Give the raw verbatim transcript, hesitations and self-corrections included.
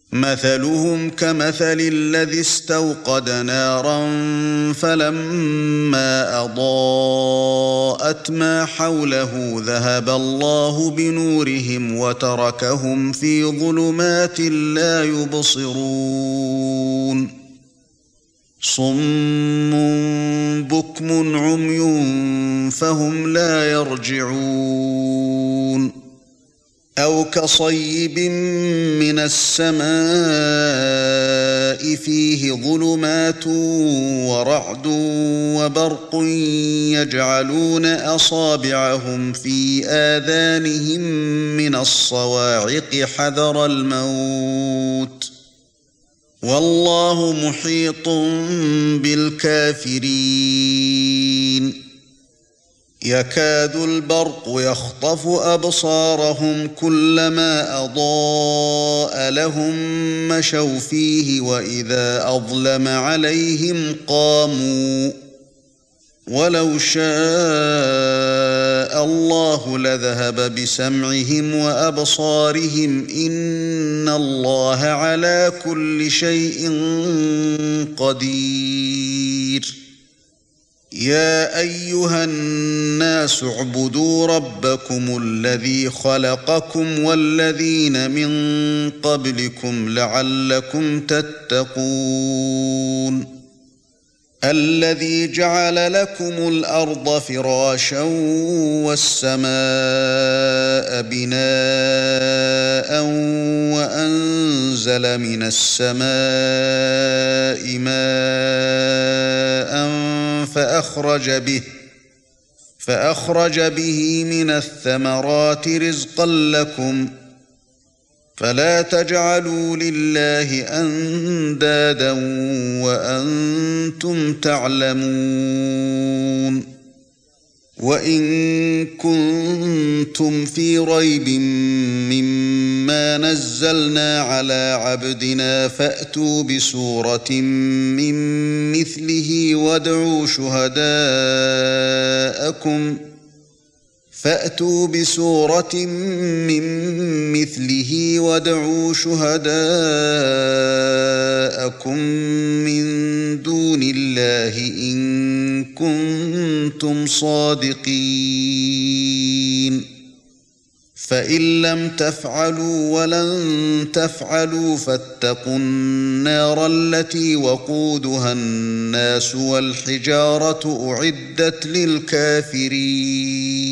مثلهم كمثل الذي استوقد نارا فلما أضاءت ما حوله ذهب الله بنورهم وتركهم في ظلمات لا يبصرون صم بكم عمي فهم لا يرجعون أو كصيب من السماء فيه ظلمات ورعد وبرق يجعلون أصابعهم في آذانهم من الصواعق حذر الموت والله محيط بالكافرين يكاد البرق يخطف أبصارهم كلما أضاء لهم مشوا فيه وإذا أظلم عليهم قاموا ولو شاء الله لذهب بسمعهم وأبصارهم إن الله على كل شيء قدير يا أيها الناس اعبدوا ربكم الذي خلقكم والذين من قبلكم لعلكم تتقون الذي جعل لكم الأرض فراشا والسماء بناء وأنزل من السماء ماء فأخرج به فأخرج به من الثمرات رزقا لكم فلا تجعلوا لله أندادا وأنتم تعلمون وإن كنتم في ريب مما نزلنا على عبدنا فأتوا بسورة من مثله وادعوا شهداءكم فأتوا بسورة من مثله وادعوا شهداءكم من دون الله إن كنتم صادقين فإن لم تفعلوا ولن تفعلوا فاتقوا النار التي وقودها الناس والحجارة أعدت للكافرين